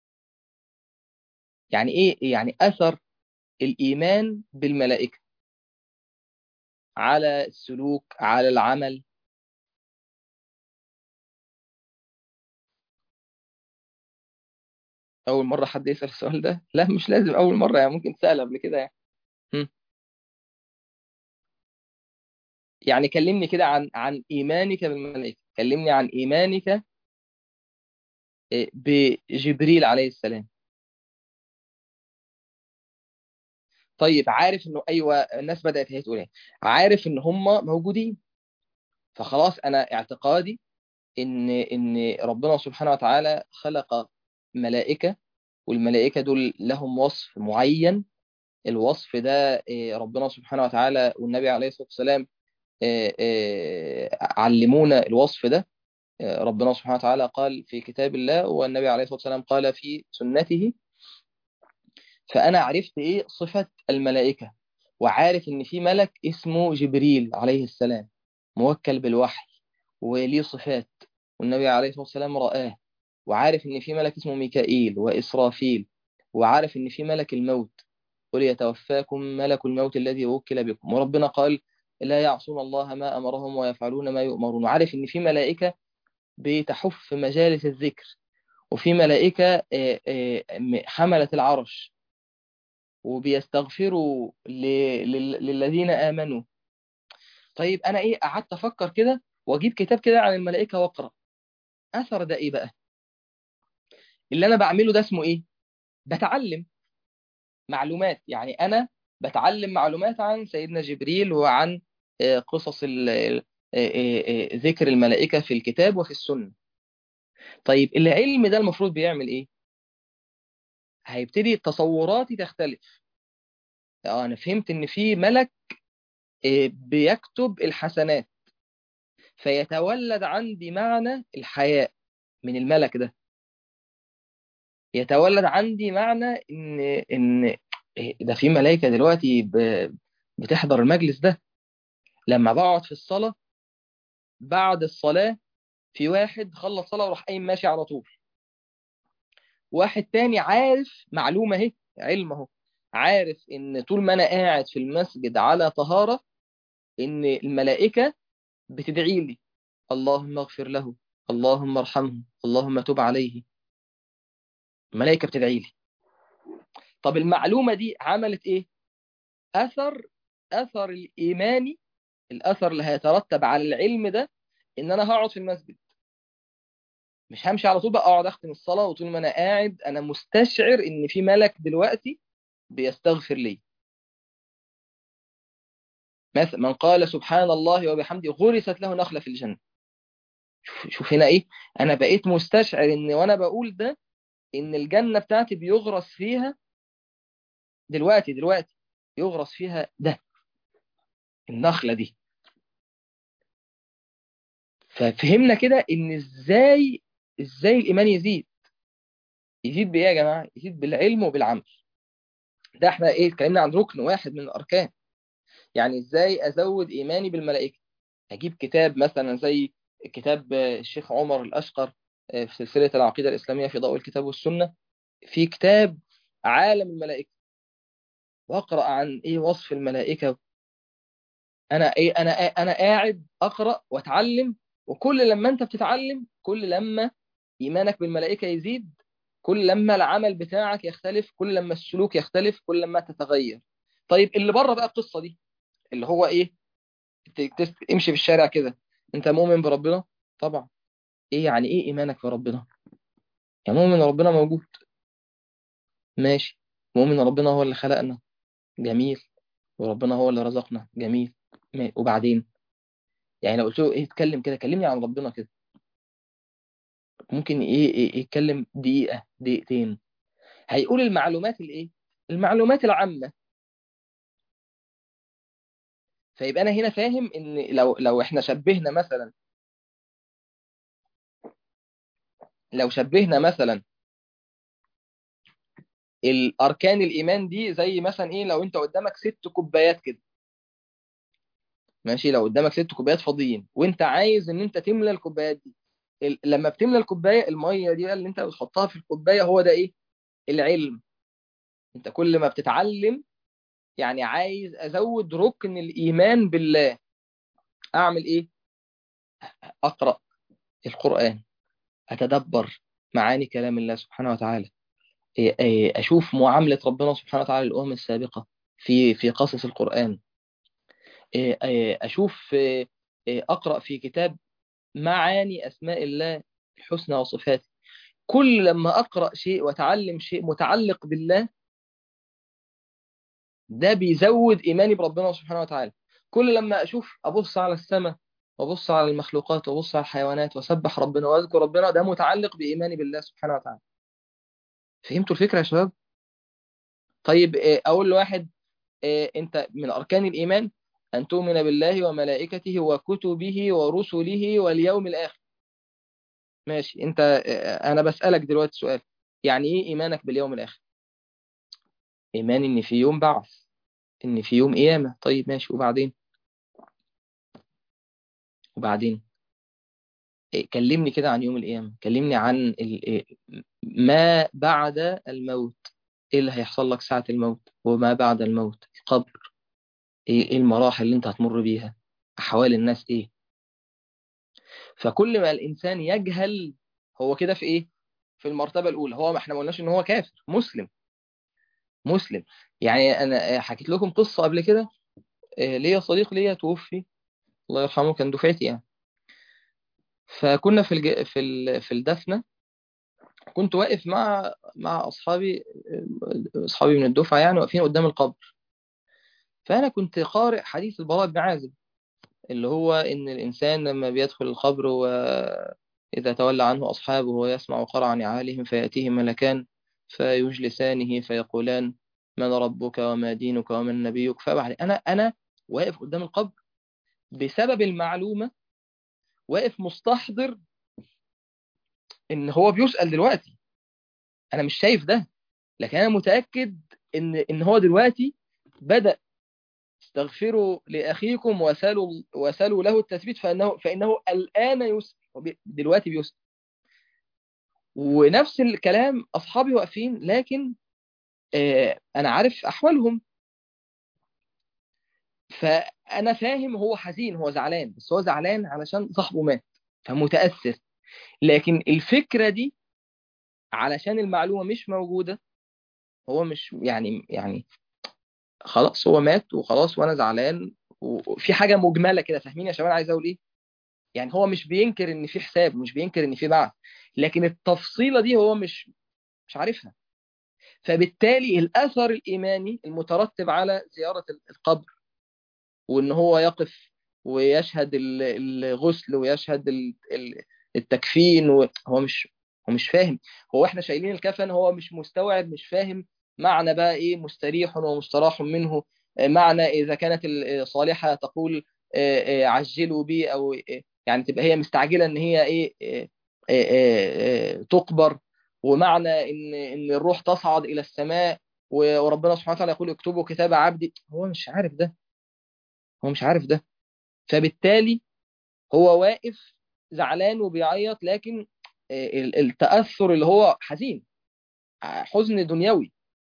يعني إيه يعني أثر الإيمان بالملائكة على السلوك، على العمل؟ أول مرة حد يسأل السؤال ده؟ لا مش لازم أول مرة، يعني ممكن تسأل قبل كده يعني. هم. يعني كلمني كده عن إيمانك بالملائكة، كلمني عن إيمانك بجبريل عليه السلام. طيب عارف انه ايوه الناس بدأت هي تقول ايه، عارف ان هم موجودين، فخلاص انا اعتقادي ان ربنا سبحانه وتعالى خلق ملائكة، والملائكة دول لهم وصف معين الوصف ده ربنا سبحانه وتعالى والنبي عليه الصلاة والسلام علمونا الوصف ده. ربنا سبحانه وتعالى قال في كتاب الله، والنبي عليه الصلاة والسلام قال في سنته. فأنا عرفت إيه صفة الملائكة، وعارف إن في ملك اسمه جبريل عليه السلام موكل بالوحي وليه صفات، والنبي عليه الصلاة والسلام رآه. وعارف إن في ملك اسمه ميكائيل وإسرافيل، وعارف إن في ملك الموت، قل يتوفاكم ملك الموت الذي وكل بكم. وربنا قال لا يعصون الله ما أمرهم ويفعلون ما يؤمرون. وعارف إن في ملائكة بتحف في مجالس الذكر، وفي ملائكة حملة العرش وبيستغفروا للذين آمنوا. طيب أنا إيه قعدت أفكر كده وأجيب كتاب كده عن الملائكة وأقرأ. أثر ده إيه بقى؟ اللي أنا بعمله ده اسمه إيه؟ بتعلم معلومات. يعني أنا بتعلم معلومات عن سيدنا جبريل وعن قصص ذكر الملائكة في الكتاب وفي السنة. طيب العلم ده المفروض بيعمل إيه؟ هيبتدي تصوراتي تختلف. أنا فهمت إن في ملك بيكتب الحسنات، فيتولد عندي معنى الحياء من الملك ده. يتولد عندي معنى ان ده في ملائكة دلوقتي بتحضر المجلس ده. لما بقعد في الصلاة، بعد الصلاة في واحد خلص صلاة وراح قايم ماشي على طول. واحد تاني عارف معلومة اهي، علم اهو، عارف ان طول ما انا قاعد في المسجد على طهارة ان الملائكة بتدعي لي اللهم اغفر له، اللهم ارحمه، اللهم تب عليه. الملائكة بتدعي لي. طب المعلومة دي عملت ايه؟ اثر الايماني، الاثر اللي هيترتب على العلم ده ان انا هقعد في المسجد. مش همشي على طول بقى اقعد اختم الصلاة، وطول ما انا قاعد انا مستشعر ان في ملك دلوقتي بيستغفر لي. مثلا من قال سبحان الله وبحمده غرست له نخلة في الجنة. شوف هنا ايه، انا بقيت مستشعر ان وانا بقول ده ان الجنة بتاعتي بيغرس فيها دلوقتي يغرس فيها ده، النخلة دي. ففهمنا كده ان ازاي الايمان يزيد بايه يا جماعه؟ يزيد بالعلم وبالعمل. ده احنا ايه اتكلمنا عن ركن واحد من الاركان. يعني ازاي ازود ايماني بالملائكه؟ اجيب كتاب مثلا زي كتاب الشيخ عمر الاشقر في سلسله العقيده الاسلاميه في ضوء الكتاب والسنه، في كتاب عالم الملائكه، واقرا عن ايه وصف الملائكه. انا قاعد اقرا واتعلم. وكل لما انت بتتعلم، كل لما ايمانك بالملائكه يزيد، كل لما العمل بتاعك يختلف، كل لما السلوك يختلف، كل لما تتغير. طيب اللي بره بقى القصه دي اللي هو ايه؟ امشي في الشارع كده، انت مؤمن بربنا؟ طبعا. ايه يعني ايه ايمانك بربنا؟ يعني مؤمن ربنا موجود، ماشي. مؤمن ربنا هو اللي خلقنا، جميل. وربنا هو اللي رزقنا، جميل. وبعدين يعني لو قلت له ايه اتكلم كده، كلمني عن ربنا كده، ممكن يتكلم دقيقة دقيقتين. هيقول المعلومات الايه؟ المعلومات العامة. فيبقى انا هنا فاهم ان لو احنا شبهنا مثلا، لو شبهنا مثلا الاركان الايمان دي زي مثلا ايه، لو انت قدامك 6 كوبايات كده، ماشي. لو قدامك 6 كوبايات فاضيين وانت عايز ان انت تملى الكوبايات دي، لما بتملى الكوبايه، الميه دي بقى اللي انت بتحطها في الكوبايه، هو ده ايه؟ العلم. انت كل ما بتتعلم، يعني عايز ازود ركن الايمان بالله، اعمل ايه؟ اقرا القران، اتدبر معاني كلام الله سبحانه وتعالى، اشوف معامله ربنا سبحانه وتعالى للامم السابقه في قصص القران، اشوف اقرا في كتاب معاني اسماء الله الحسنى وصفاته. كل لما اقرا شيء واتعلم شيء متعلق بالله، ده بيزود ايماني بربنا سبحانه وتعالى. كل لما اشوف ابص على السماء وابص على المخلوقات وابص على الحيوانات واسبح ربنا واذكر ربنا، ده متعلق بايماني بالله سبحانه وتعالى. فهمتوا الفكره يا شباب؟ طيب اقول لواحد انت من اركان الايمان ان تؤمن بالله وملائكته وكتبه ورسله واليوم الاخر. ماشي، انت انا بسألك دلوقتي سؤال، يعني ايه ايمانك باليوم الاخر؟ ايمان ان في يوم بعث، ان في يوم قيامة. طيب ماشي، وبعدين كلمني كده عن يوم القيامة، كلمني عن ما بعد الموت. ايه اللي هيحصل لك ساعة الموت وما بعد الموت؟ القبر، إيه المراحل اللي انت هتمر بيها؟ احوال الناس ايه؟ فكل ما الانسان يجهل، هو كده في ايه؟ في المرتبة الاولى. هو ما احنا ما قلناش ان هو كافر، مسلم. مسلم. يعني انا حكيت لكم قصة قبل كده، ليا صديق ليا توفي، الله يرحمه، كان دفعتي يعني. فكنا في الدفنة، كنت واقف مع اصحابي من الدفعه، يعني واقفين قدام القبر. فانا كنت قارئ حديث البراء بن عازب، اللي هو ان الانسان لما بيدخل القبر واذا تولى عنه اصحابه ويسمع قرع نعالهم فياتيه ملكان فيجلسانه فيقولان من ربك وما دينك ومن نبيك. فبعد انا واقف قدام القبر بسبب المعلومه، واقف مستحضر ان هو بيسأل دلوقتي. انا مش شايف ده، لكن انا متاكد ان هو دلوقتي بدأ: استغفروا لاخيكم وسلوا له التثبيت فانه الان يسأل، دلوقتي بيسأل. ونفس الكلام اصحابي واقفين، لكن انا عارف احوالهم، فانا فاهم هو حزين، هو زعلان، بس هو زعلان علشان صاحبه مات فمتأثر. لكن الفكرة دي علشان المعلومة مش موجودة، هو مش يعني خلاص هو مات وخلاص وانا زعلان. وفي حاجه مجمله كده، فاهمين يا شباب عايز اقول ايه؟ يعني هو مش بينكر ان في حساب، مش بينكر ان في بعث، لكن التفصيله دي هو مش عارفها. فبالتالي الاثر الايماني المترتب على زياره القبر، وان هو يقف ويشهد الغسل ويشهد التكفين، هو مش فاهم. هو احنا شايلين الكفن، هو مش مستوعب، مش فاهم معنى بقى ايه مستريح ومستراح منه. معنى اذا كانت الصالحة تقول عجلوا بي، او يعني تبقى هي مستعجلة ان هي ايه تقبر. ومعنى ان الروح تصعد الى السماء، وربنا سبحانه وتعالى يقول اكتبوا كتاب عبدي. هو مش عارف ده، هو مش عارف ده. فبالتالي هو واقف زعلان وبيعيط، لكن التأثر اللي هو حزين، حزن دنيوي.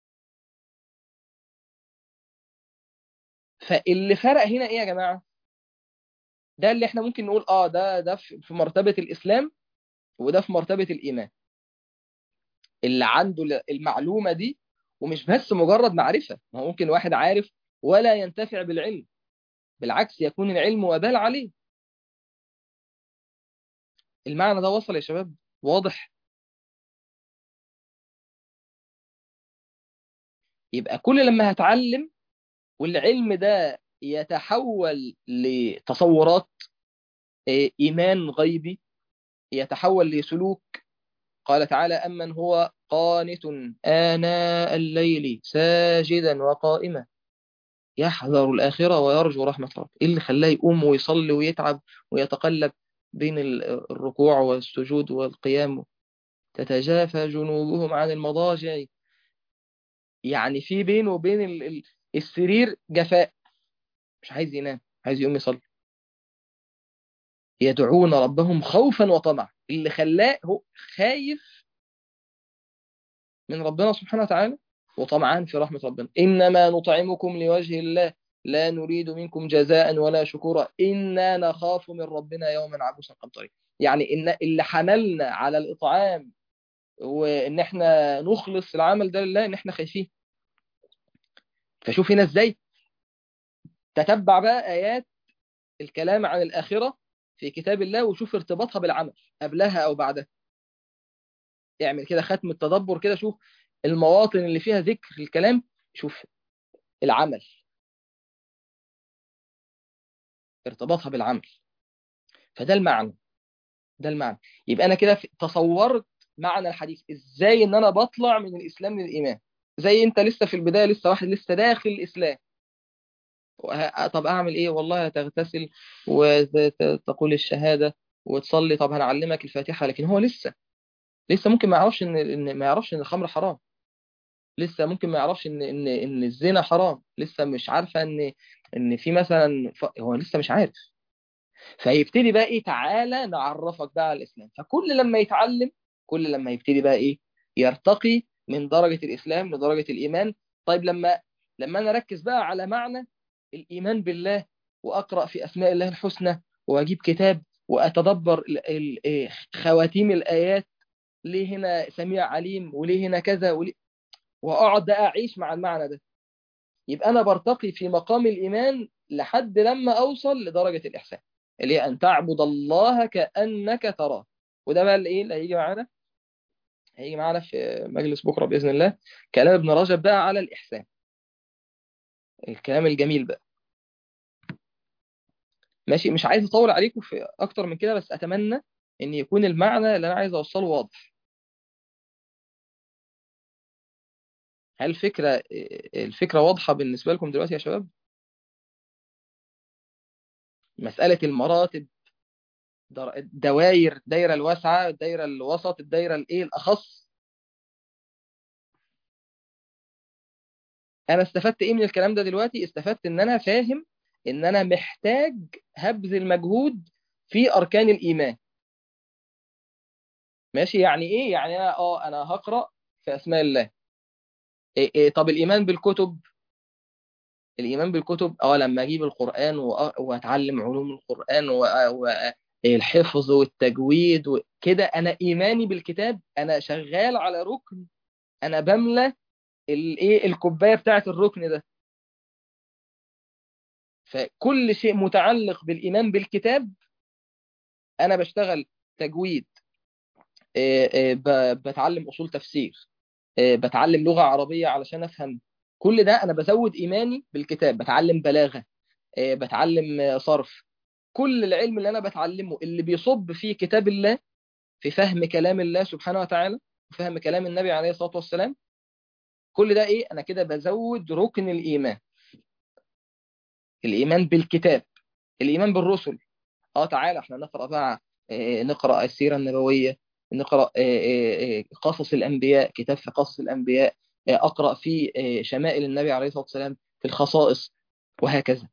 فاللي فرق هنا ايه يا جماعة؟ ده اللي احنا ممكن نقول ده في مرتبة الإسلام، وده في مرتبة الإيمان. اللي عنده المعلومة دي، ومش بس مجرد معرفة، ما هو ممكن واحد عارف ولا ينتفع بالعلم، بالعكس يكون العلم وبال عليه. المعنى ده وصل يا شباب؟ واضح؟ يبقى كل لما هتعلم والعلم ده يتحول لتصورات، إيمان غيبي، يتحول لسلوك. قال تعالى: أمن هو قانت آناء الليل ساجدا وقائما يحذر الآخرة ويرجو رحمة ربه. إيه اللي خلاه يقوم ويصلي ويتعب ويتقلب بين الركوع والسجود والقيام؟ تتجافى جنوبهم عن المضاجع، يعني في بينه وبين السرير جفاء، مش عايز ينام، عايز يقوم يصلي. يدعون ربهم خوفا وطمعا. اللي خلاه هو خايف من ربنا سبحانه وتعالى وطمعان في رحمة ربنا. إنما نطعمكم لوجه الله لا نريد منكم جزاء ولا شكورا إنا نخاف من ربنا يوما عبوسا قمطريا. يعني إن اللي حملنا على الإطعام وإن إحنا نخلص العمل ده لله، إن إحنا خايفين. فشوف هنا إزاي تتبع بقى آيات الكلام عن الآخرة في كتاب الله، وشوف ارتباطها بالعمل قبلها أو بعدها. اعمل كده ختم التدبر كده، شوف المواطن اللي فيها ذكر الكلام، شوف العمل، ارتباطها بالعمل. فده المعنى، ده المعنى. يبقى انا كده تصورت معنى الحديث ازاي، ان انا بطلع من الاسلام للايمان. زي انت لسه في البدايه، لسه واحد لسه داخل الاسلام، طب اعمل ايه؟ والله هتغتسل وتقول الشهادة وتصلي. طب هنعلمك الفاتحة. لكن هو لسه ممكن ما يعرفش ما يعرفش ان الخمر حرام. لسه ممكن ما يعرفش ان الزنا حرام. لسه مش عارفة ان في مثلا هو لسه مش عارف. فيبتدي بقى ايه؟ تعالى نعرفك بقى على الاسلام. فكل لما يتعلم، كل لما يبتدي بقى ايه؟ يرتقي من درجة الاسلام لدرجة الايمان. طيب لما انا اركز بقى على معنى الايمان بالله، واقرا في اسماء الله الحسنى، واجيب كتاب واتدبر خواتيم الايات، ليه هنا سميع عليم وليه هنا كذا واقعد بقى اعيش مع المعنى ده، يبقى انا برتقي في مقام الايمان لحد لما اوصل لدرجه الاحسان، اللي هي ان تعبد الله كانك تراه. وده بقى اللي ايه اللي هيجي معانا في مجلس بكره باذن الله، كلام ابن رجب بقى على الاحسان، الكلام الجميل بقى. ماشي، مش عايز اطول عليكم في اكتر من كده، بس اتمنى ان يكون المعنى اللي انا عايز اوصله واضح. هل الفكره واضحه بالنسبه لكم دلوقتي يا شباب؟ مساله المراتب، دواير، الدايره الواسعه، الدايره الوسط، الدايره الايه الاخص. انا استفدت ايه من الكلام ده دلوقتي؟ استفدت ان انا فاهم ان انا محتاج هبذل مجهود في اركان الايمان. ماشي، يعني ايه؟ يعني انا هقرا في اسماء الله. إيه طب الايمان بالكتب؟ الايمان بالكتب لما اجيب القران واتعلم علوم القران والحفظ والتجويد وكده، انا ايماني بالكتاب، انا شغال على ركن، انا بملى الايه الكوبايه بتاعه الركن ده. فكل شيء متعلق بالايمان بالكتاب انا بشتغل تجويد، بتعلم اصول تفسير، بتعلم لغة عربية علشان افهم. كل ده انا بزود ايماني بالكتاب، بتعلم بلاغة، بتعلم صرف. كل العلم اللي انا بتعلمه اللي بيصب في كتاب الله، في فهم كلام الله سبحانه وتعالى، وفهم كلام النبي عليه الصلاة والسلام. كل ده ايه؟ انا كده بزود ركن الايمان، الايمان بالكتاب، الايمان بالرسل. تعالى احنا نقرأ بقى، نقرأ السيرة النبوية، نقرأ قصص الأنبياء، كتاب في قصص الأنبياء، أقرأ في شمائل النبي عليه الصلاة والسلام، في الخصائص، وهكذا.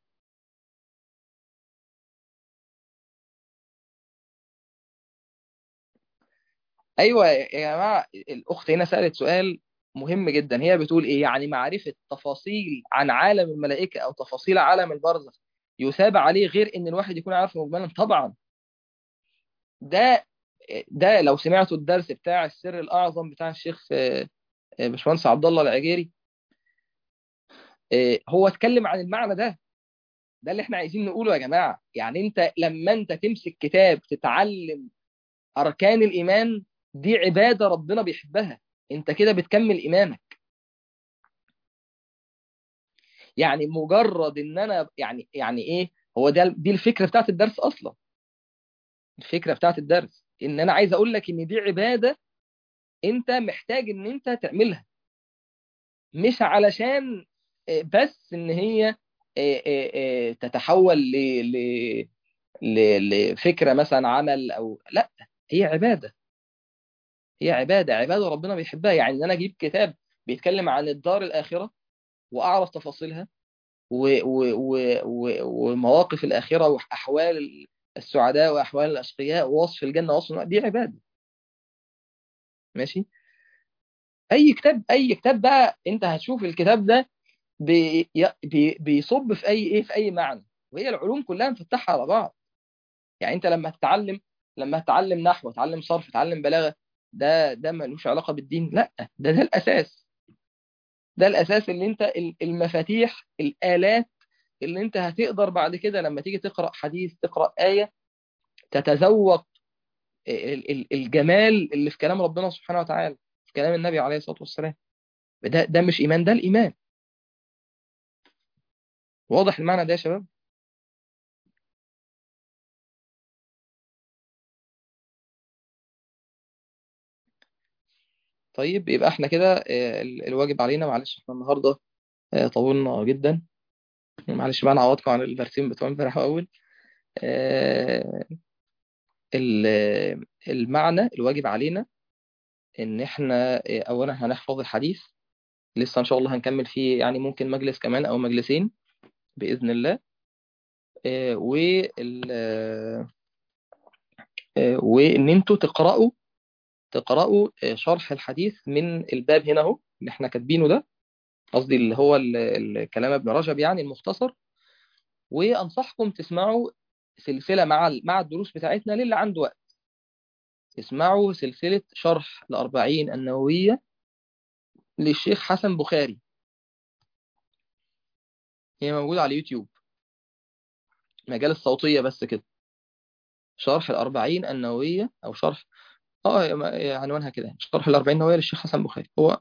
أيوة يا جماعة، الأخت هنا سألت سؤال مهم جدا. هي بتقول إيه؟ يعني معرفة تفاصيل عن عالم الملائكة أو تفاصيل عالم البرزخ يثاب عليه غير إن الواحد يكون عارفه مجملا؟ طبعا. ده ده لو سمعتوا الدرس بتاع السر الأعظم بتاع الشيخ باشمهندس عبد الله العجيري، هو اتكلم عن المعنى ده. ده اللي احنا عايزين نقوله يا جماعة. يعني انت لما انت تمسك كتاب تتعلم اركان الايمان، دي عبادة ربنا بيحبها، انت كده بتكمل ايمانك. يعني مجرد ان انا يعني ايه، هو دي الفكرة بتاعت الدرس اصلا. الفكرة بتاعت الدرس ان انا عايز اقول لك ان دي عبادة انت محتاج ان انت تعملها، مش علشان بس ان هي تتحول لفكرة مثلا عمل أو لا. هي عبادة، هي عبادة ربنا بيحبها. يعني إن أنا أجيب كتاب بيتكلم عن الدار الآخرة وأعرف تفاصيلها ومواقف الآخرة وأحوال السعداء وأحوال الأشقياء ووصف الجنة ووصف النار، دي عبادة. ماشي. أي كتاب بقى أنت هتشوف الكتاب ده بيصب في أي معنى، وهي العلوم كلها مفتحة على بعض. يعني انت لما تتعلم نحو، تتعلم صرف، تتعلم بلاغه، ده ملوش علاقه بالدين؟ لا، ده الاساس. ده الاساس اللي انت المفاتيح، الالات اللي انت هتقدر بعد كده لما تيجي تقرا حديث، تقرا ايه، تتذوق الجمال اللي في كلام ربنا سبحانه وتعالى، في كلام النبي عليه الصلاه والسلام. ده مش ايمان، ده الايمان. واضح المعنى ده يا شباب؟ طيب يبقى احنا كده الواجب علينا، معلش احنا النهارده طولنا جدا. معلش بقى نعوضكم عن الدرسين بتوع امبارح واول. آه، المعنى الواجب علينا ان احنا اولا هنحفظ الحديث. لسه ان شاء الله هنكمل فيه، يعني ممكن مجلس كمان او مجلسين باذن الله. وان انتوا تقرأوا شرح الحديث من الباب هنا اهو اللي احنا كاتبينه ده، قصدي اللي هو الكلام ابن رجب يعني المختصر. وانصحكم تسمعوا سلسلة مع الدروس بتاعتنا للي عنده وقت. اسمعوا سلسلة شرح الأربعين النووية للشيخ حسن بخاري، هي موجودة على اليوتيوب، مجال الصوتية بس كده. شرح الأربعين النووية أو شرح عنوانها كده، شرح الأربعين النووية للشيخ حسن بخاري. هو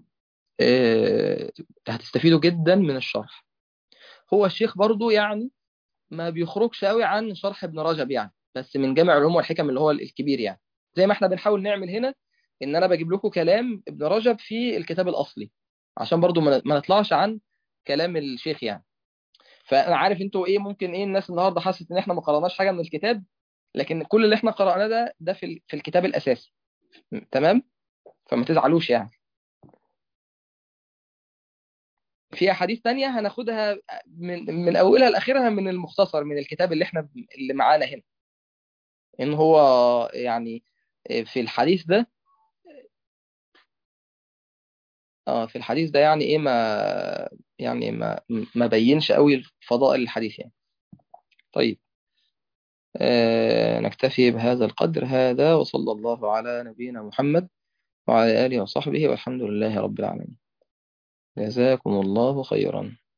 هتستفيدوا جدا من الشرح. هو الشيخ برضو يعني ما بيخرجش قوي عن شرح ابن رجب يعني، بس من جامع العلوم والحكم اللي هو الكبير يعني. زي ما احنا بنحاول نعمل هنا، ان انا بجيب لكم كلام ابن رجب في الكتاب الاصلي، عشان برضو ما نطلعش عن كلام الشيخ يعني. فانا عارف انتوا ايه، ممكن ايه الناس النهارده حست ان احنا ما قرأناش حاجه من الكتاب، لكن كل اللي احنا قرأناه ده في الكتاب الاساسي. تمام، فما تزعلوش يعني. في احاديث تانية هناخدها من اولها لاخرها من المختصر من الكتاب اللي معانا هنا. ان هو يعني في الحديث ده، في الحديث ده يعني ايه، ما بينش قوي فضائل الحديث يعني. طيب، نكتفي بهذا القدر هذا، وصلى الله على نبينا محمد وعلى آله وصحبه، والحمد لله رب العالمين. جزاكم الله خيرا.